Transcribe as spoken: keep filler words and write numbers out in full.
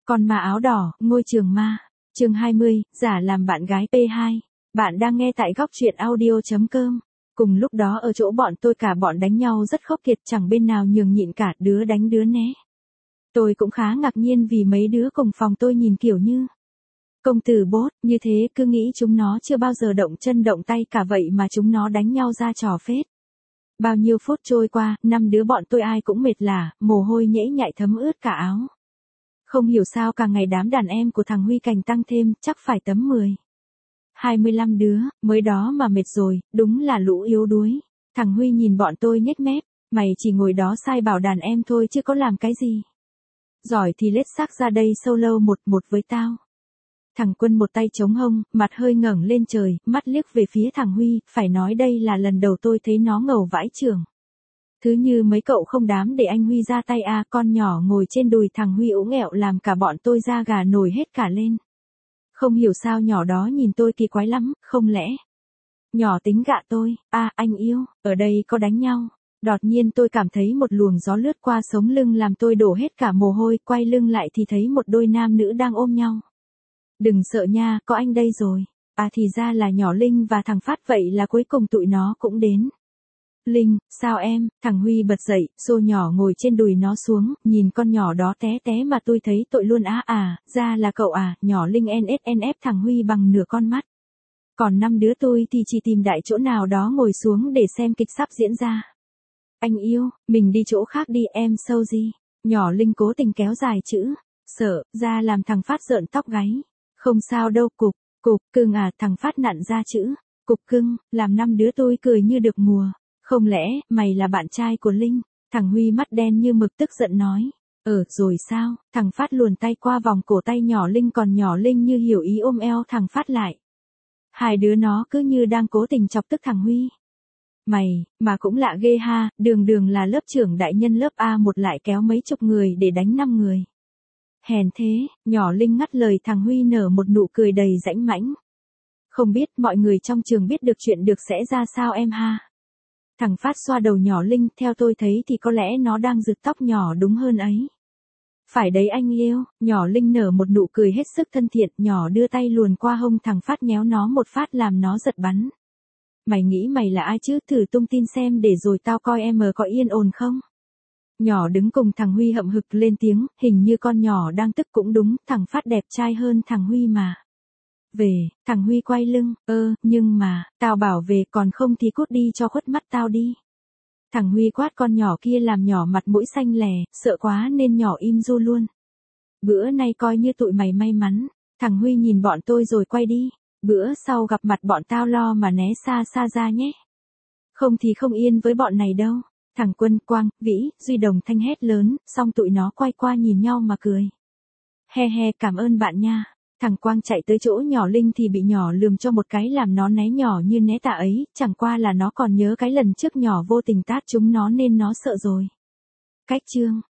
Con ma áo đỏ, ngôi trường ma. Chương hai mươi, giả làm bạn gái pê hai. Bạn đang nghe tại góc truyện audio chấm com. Cùng lúc đó ở chỗ bọn tôi cả bọn đánh nhau rất khốc liệt, chẳng bên nào nhường nhịn cả, đứa đánh đứa né. Tôi cũng khá ngạc nhiên vì mấy đứa cùng phòng tôi nhìn kiểu như công tử bốt, như thế cứ nghĩ chúng nó chưa bao giờ động chân động tay cả vậy mà chúng nó đánh nhau ra trò phết. Bao nhiêu phút trôi qua, năm đứa bọn tôi ai cũng mệt lả, mồ hôi nhễ nhại thấm ướt cả áo. Không hiểu sao càng ngày đám đàn em của thằng Huy càng tăng thêm, chắc phải tấm mười. hai mươi lăm đứa, mới đó mà mệt rồi, đúng là lũ yếu đuối. Thằng Huy nhìn bọn tôi nhếch mép, mày chỉ ngồi đó sai bảo đàn em thôi chứ có làm cái gì. Giỏi thì lết xác ra đây solo một một với tao. Thằng Quân một tay chống hông, mặt hơi ngẩng lên trời, mắt liếc về phía thằng Huy, phải nói đây là lần đầu tôi thấy nó ngầu vãi chưởng. Thứ như mấy cậu không đám để anh Huy ra tay à, con nhỏ ngồi trên đùi thằng Huy ố nghẹo làm cả bọn tôi da gà nổi hết cả lên. Không hiểu sao nhỏ đó nhìn tôi kỳ quái lắm, không lẽ nhỏ tính gạ tôi, à anh yêu, ở đây có đánh nhau. Đột nhiên tôi cảm thấy một luồng gió lướt qua sống lưng làm tôi đổ hết cả mồ hôi, quay lưng lại thì thấy một đôi nam nữ đang ôm nhau. Đừng sợ nha, có anh đây rồi. À thì ra là nhỏ Linh và thằng Phát, vậy là cuối cùng tụi nó cũng đến. Linh, sao em? Thằng Huy bật dậy, xô nhỏ ngồi trên đùi nó xuống, nhìn con nhỏ đó té té mà tôi thấy tội luôn á. À, ra là cậu à, nhỏ Linh en ét en ép thằng Huy bằng nửa con mắt. Còn năm đứa tôi thì chỉ tìm đại chỗ nào đó ngồi xuống để xem kịch sắp diễn ra. Anh yêu, mình đi chỗ khác đi em sâu gì. Nhỏ Linh cố tình kéo dài chữ sợ ra làm thằng Phát rợn tóc gáy. Không sao đâu cục, cục cưng à, thằng Phát nặn ra chữ cục cưng, làm năm đứa tôi cười như được mùa. Không lẽ, mày là bạn trai của Linh? Thằng Huy mắt đen như mực tức giận nói. Ờ, rồi sao? Thằng Phát luồn tay qua vòng cổ tay nhỏ Linh, còn nhỏ Linh như hiểu ý ôm eo thằng Phát lại. Hai đứa nó cứ như đang cố tình chọc tức thằng Huy. Mày, mà cũng lạ ghê ha, đường đường là lớp trưởng đại nhân lớp A một lại kéo mấy chục người để đánh năm người. Hèn thế, nhỏ Linh ngắt lời thằng Huy nở một nụ cười đầy rãnh mãnh. Không biết mọi người trong trường biết được chuyện được sẽ ra sao em ha? Thằng Phát xoa đầu nhỏ Linh, theo tôi thấy thì có lẽ nó đang rực tóc nhỏ đúng hơn ấy. Phải đấy anh yêu, nhỏ Linh nở một nụ cười hết sức thân thiện, nhỏ đưa tay luồn qua hông thằng Phát nhéo nó một phát làm nó giật bắn. Mày nghĩ mày là ai chứ, thử tung tin xem để rồi tao coi em có yên ổn không? Nhỏ đứng cùng thằng Huy hậm hực lên tiếng, hình như con nhỏ đang tức cũng đúng, thằng Phát đẹp trai hơn thằng Huy mà. Về, thằng Huy quay lưng, ơ, nhưng mà, tao bảo về còn không thì cút đi cho khuất mắt tao đi. Thằng Huy quát con nhỏ kia làm nhỏ mặt mũi xanh lè, sợ quá nên nhỏ im ru luôn. Bữa nay coi như tụi mày may mắn, thằng Huy nhìn bọn tôi rồi quay đi, bữa sau gặp mặt bọn tao lo mà né xa xa ra nhé. Không thì không yên với bọn này đâu. Thằng Quân, Quang, Vĩ, Duy đồng thanh hét lớn, xong tụi nó quay qua nhìn nhau mà cười. He he, cảm ơn bạn nha. Thằng Quang chạy tới chỗ nhỏ Linh thì bị nhỏ lườm cho một cái làm nó né nhỏ như né tạ ấy, chẳng qua là nó còn nhớ cái lần trước nhỏ vô tình tát chúng nó nên nó sợ rồi. Cách chương